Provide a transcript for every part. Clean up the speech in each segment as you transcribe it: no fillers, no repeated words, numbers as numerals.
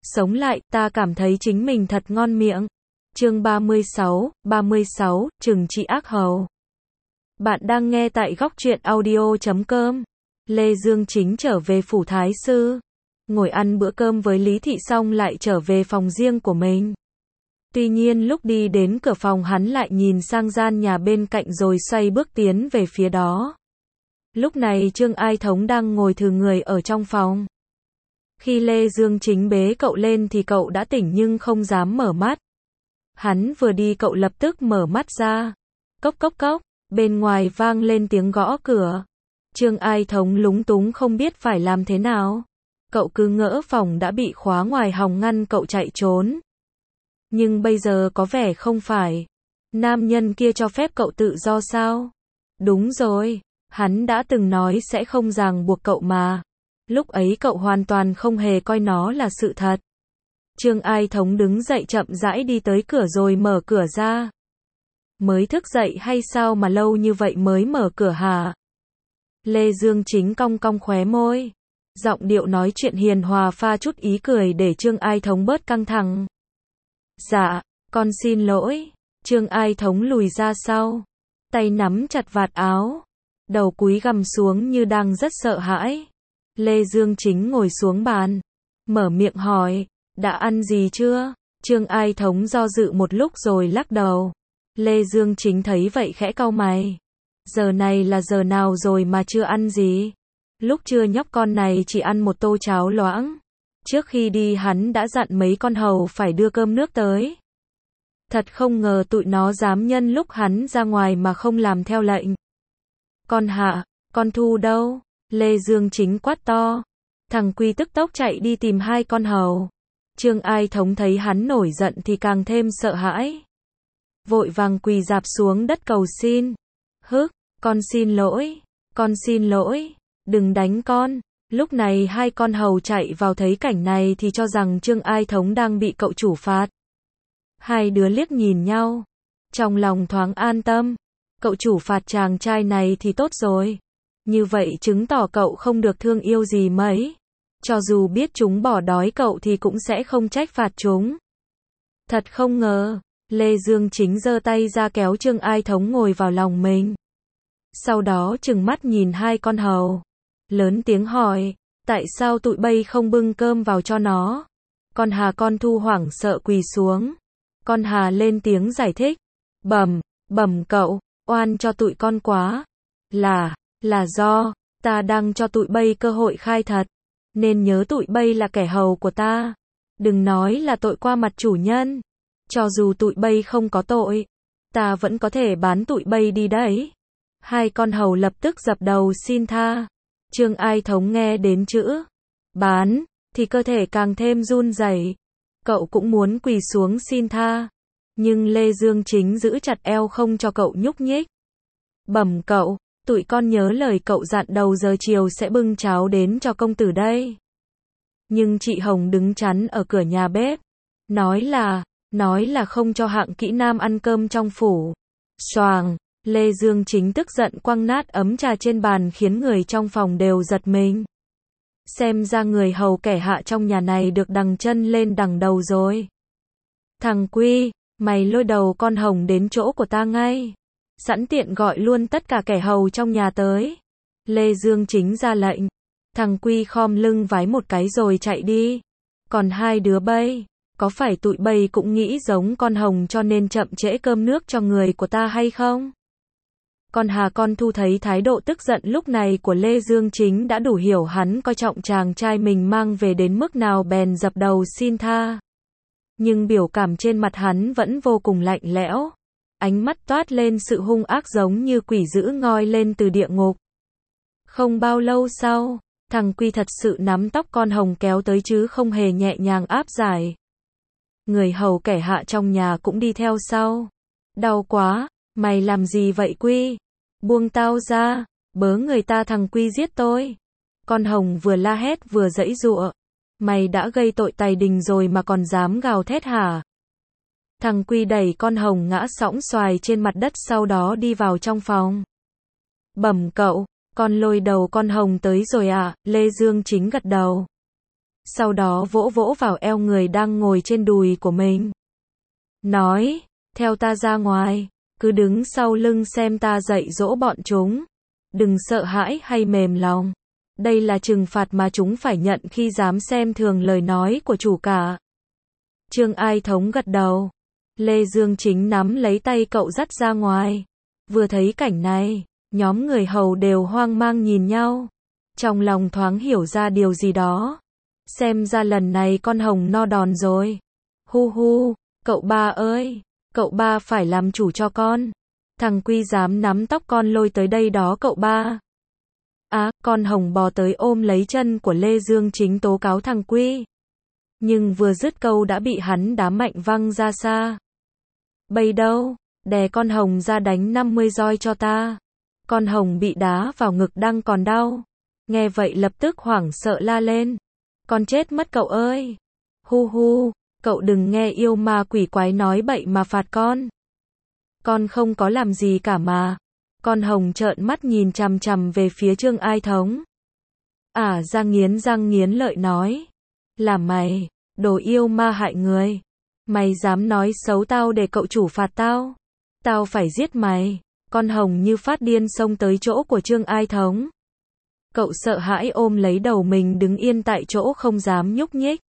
sống lại, ta cảm thấy chính mình thật ngon miệng. Chương 36, Trừng trị ác hầu. Bạn đang nghe tại góc truyện audio.com. Lê Dương Chính trở về phủ thái sư, ngồi ăn bữa cơm với Lý Thị xong lại trở về phòng riêng của mình. Tuy nhiên lúc đi đến cửa phòng hắn lại nhìn sang gian nhà bên cạnh rồi xoay bước tiến về phía đó. Lúc này Trương Ai Thống đang ngồi thừ người ở trong phòng. Khi Lê Dương Chính bế cậu lên thì cậu đã tỉnh nhưng không dám mở mắt. Hắn vừa đi cậu lập tức mở mắt ra. Cốc cốc cốc, bên ngoài vang lên tiếng gõ cửa. Trương Ai Thống lúng túng không biết phải làm thế nào. Cậu cứ ngỡ phòng đã bị khóa ngoài hòng ngăn cậu chạy trốn. Nhưng bây giờ có vẻ không phải. Nam nhân kia cho phép cậu tự do sao? Đúng rồi, hắn đã từng nói sẽ không ràng buộc cậu mà. Lúc ấy cậu hoàn toàn không hề coi nó là sự thật. Trương Ai Thống đứng dậy chậm rãi đi tới cửa rồi mở cửa ra. Mới thức dậy hay sao mà lâu như vậy mới mở cửa hả? Lê Dương Chính cong cong khóe môi. Giọng điệu nói chuyện hiền hòa pha chút ý cười để Trương Ai Thống bớt căng thẳng. Dạ, con xin lỗi. Trương Ai Thống lùi ra sau. Tay nắm chặt vạt áo. Đầu cúi gằm xuống như đang rất sợ hãi. Lê Dương Chính ngồi xuống bàn. Mở miệng hỏi, đã ăn gì chưa? Trương Ai Thống do dự một lúc rồi lắc đầu. Lê Dương Chính thấy vậy khẽ cau mày. Giờ này là giờ nào rồi mà chưa ăn gì? Lúc trưa nhóc con này chỉ ăn một tô cháo loãng. Trước khi đi hắn đã dặn mấy con hầu phải đưa cơm nước tới. Thật không ngờ tụi nó dám nhân lúc hắn ra ngoài mà không làm theo lệnh. Con Hạ, con Thu đâu? Lê Dương Chính quát to. Thằng Quy tức tốc chạy đi tìm hai con hầu. Trương Ai Thống thấy hắn nổi giận thì càng thêm sợ hãi. Vội vàng quỳ rạp xuống đất cầu xin. Con xin lỗi, đừng đánh con. Lúc này hai con hầu chạy vào thấy cảnh này thì cho rằng Trương Ai Thống đang bị cậu chủ phạt. Hai đứa liếc nhìn nhau. Trong lòng thoáng an tâm. Cậu chủ phạt chàng trai này thì tốt rồi. Như vậy chứng tỏ cậu không được thương yêu gì mấy. Cho dù biết chúng bỏ đói cậu thì cũng sẽ không trách phạt chúng. Thật không ngờ. Lê Dương Chính giơ tay ra kéo Trương Ai Thống ngồi vào lòng mình. Sau đó trừng mắt nhìn hai con hầu. Lớn tiếng hỏi, tại sao tụi bay không bưng cơm vào cho nó? Con Hà con Thu hoảng sợ quỳ xuống. Con Hà lên tiếng giải thích. Bẩm cậu, oan cho tụi con quá. Là do, ta đang cho tụi bay cơ hội khai thật. Nên nhớ tụi bay là kẻ hầu của ta. Đừng nói là tội qua mặt chủ nhân. Cho dù tụi bay không có tội, ta vẫn có thể bán tụi bay đi đấy. Hai con hầu lập tức dập đầu xin tha. Trương Ai Thống nghe đến chữ bán thì cơ thể càng thêm run rẩy. Cậu cũng muốn quỳ xuống xin tha, nhưng Lê Dương Chính giữ chặt eo không cho cậu nhúc nhích. Bẩm cậu, tụi con nhớ lời cậu dặn đầu giờ chiều sẽ bưng cháo đến cho công tử đây. Nhưng chị Hồng đứng chắn ở cửa nhà bếp, nói là không cho hạng kỹ nam ăn cơm trong phủ. Xoàng, Lê Dương Chính tức giận quăng nát ấm trà trên bàn khiến người trong phòng đều giật mình. Xem ra người hầu kẻ hạ trong nhà này được đằng chân lên đằng đầu rồi. Thằng Quy, mày lôi đầu con Hồng đến chỗ của ta ngay. Sẵn tiện gọi luôn tất cả kẻ hầu trong nhà tới. Lê Dương Chính ra lệnh. Thằng Quy khom lưng vái một cái rồi chạy đi. Còn hai đứa bay, có phải tụi bay cũng nghĩ giống con Hồng cho nên chậm trễ cơm nước cho người của ta hay không? Con Hà con Thu thấy thái độ tức giận lúc này của Lê Dương Chính đã đủ hiểu hắn coi trọng chàng trai mình mang về đến mức nào bèn dập đầu xin tha. Nhưng biểu cảm trên mặt hắn vẫn vô cùng lạnh lẽo. Ánh mắt toát lên sự hung ác giống như quỷ dữ ngoi lên từ địa ngục. Không bao lâu sau, thằng Quy thật sự nắm tóc con Hồng kéo tới chứ không hề nhẹ nhàng áp giải. Người hầu kẻ hạ trong nhà cũng đi theo sau. Đau quá, mày làm gì vậy Quy? Buông tao ra, bớ người ta thằng Quy giết tôi. Con Hồng vừa la hét vừa giãy giụa. Mày đã gây tội tày đình rồi mà còn dám gào thét hả? Thằng Quy đẩy con Hồng ngã sõng xoài trên mặt đất sau đó đi vào trong phòng. Bẩm cậu, con lôi đầu con Hồng tới rồi à? Lê Dương Chính gật đầu. sau đó vỗ vỗ vào eo người đang ngồi trên đùi của mình. Nói, theo ta ra ngoài, cứ đứng sau lưng xem ta dạy dỗ bọn chúng. Đừng sợ hãi hay mềm lòng. Đây là trừng phạt mà chúng phải nhận khi dám xem thường lời nói của chủ cả. Trương Ai Thống gật đầu. Lê Dương Chính nắm lấy tay cậu dắt ra ngoài. Vừa thấy cảnh này, nhóm người hầu đều hoang mang nhìn nhau. Trong lòng thoáng hiểu ra điều gì đó. Xem ra lần này con Hồng no đòn rồi. Hu hu, cậu ba ơi, cậu ba phải làm chủ cho con. Thằng Quy dám nắm tóc con lôi tới đây đó cậu ba. Con Hồng bò tới ôm lấy chân của Lê Dương Chính tố cáo thằng Quy. Nhưng vừa dứt câu đã bị hắn đá mạnh văng ra xa. Bây đâu, đè con Hồng ra đánh 50 roi cho ta. Con Hồng bị đá vào ngực đang còn đau. Nghe vậy lập tức hoảng sợ la lên. Con chết mất cậu ơi. Hu hu, cậu đừng nghe yêu ma quỷ quái nói bậy mà phạt con. Con không có làm gì cả mà. Con Hồng trợn mắt nhìn chằm chằm về phía Trương Ai Thống. Ra nghiến răng nghiến lợi nói. Là mày, đồ yêu ma hại người. Mày dám nói xấu tao để cậu chủ phạt tao. Tao phải giết mày. Con Hồng như phát điên xông tới chỗ của Trương Ai Thống. Cậu sợ hãi ôm lấy đầu mình đứng yên tại chỗ không dám nhúc nhích.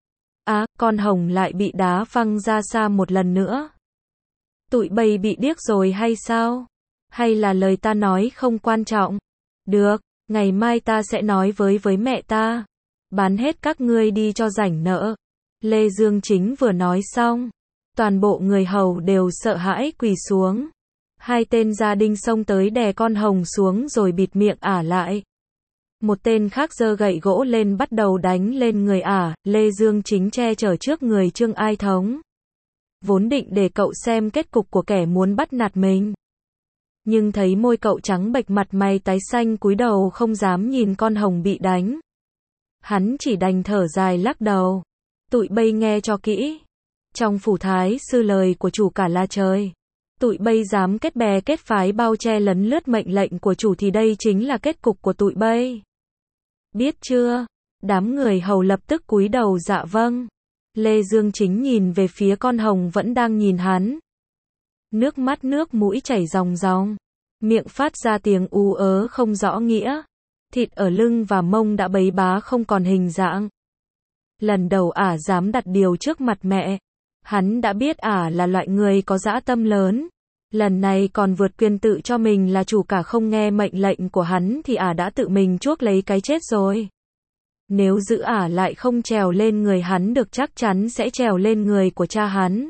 Con Hồng lại bị đá văng ra xa một lần nữa. Tụi bay bị điếc rồi hay sao? Hay là lời ta nói không quan trọng? Được, ngày mai ta sẽ nói với mẹ ta. Bán hết các ngươi đi cho rảnh nợ. Lê Dương Chính vừa nói xong, toàn bộ người hầu đều sợ hãi quỳ xuống. Hai tên gia đình xông tới đè con Hồng xuống rồi bịt miệng lại. Một tên khác giơ gậy gỗ lên bắt đầu đánh lên người Lê Dương Chính che chở trước người Trương Ai Thống. Vốn định để cậu xem kết cục của kẻ muốn bắt nạt mình. Nhưng thấy môi cậu trắng bệch mặt mày tái xanh cúi đầu không dám nhìn con Hồng bị đánh. Hắn chỉ đành thở dài lắc đầu. Tụi bay nghe cho kỹ. Trong phủ thái sư lời của chủ cả là trời. Tụi bay dám kết bè kết phái bao che lấn lướt mệnh lệnh của chủ thì đây chính là kết cục của tụi bay. Biết chưa? Đám người hầu lập tức cúi đầu dạ vâng. Lê Dương Chính nhìn về phía con Hồng vẫn đang nhìn hắn. Nước mắt nước mũi chảy ròng ròng. Miệng phát ra tiếng ú ớ không rõ nghĩa. Thịt ở lưng và mông đã bấy bá không còn hình dạng. Lần đầu dám đặt điều trước mặt mẹ. Hắn đã biết là loại người có dã tâm lớn. Lần này còn vượt quyền tự cho mình là chủ cả không nghe mệnh lệnh của hắn thì đã tự mình chuốc lấy cái chết rồi. Nếu giữ lại không trèo lên người hắn được chắc chắn sẽ trèo lên người của cha hắn.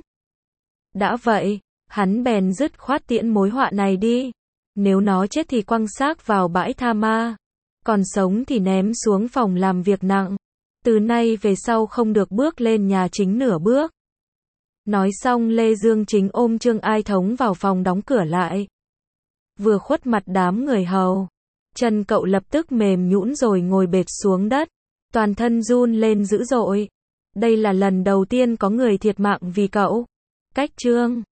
Đã vậy, hắn bèn dứt khoát tiễn mối họa này đi. Nếu nó chết thì quăng xác vào bãi tha ma. Còn sống thì ném xuống phòng làm việc nặng. Từ nay về sau không được bước lên nhà chính nửa bước. Nói xong Lê Dương Chính ôm Trương Ai Thống vào phòng đóng cửa lại. Vừa khuất mặt đám người hầu. Chân cậu lập tức mềm nhũn rồi ngồi bệt xuống đất. Toàn thân run lên dữ dội. Đây là lần đầu tiên có người thiệt mạng vì cậu. Cách chương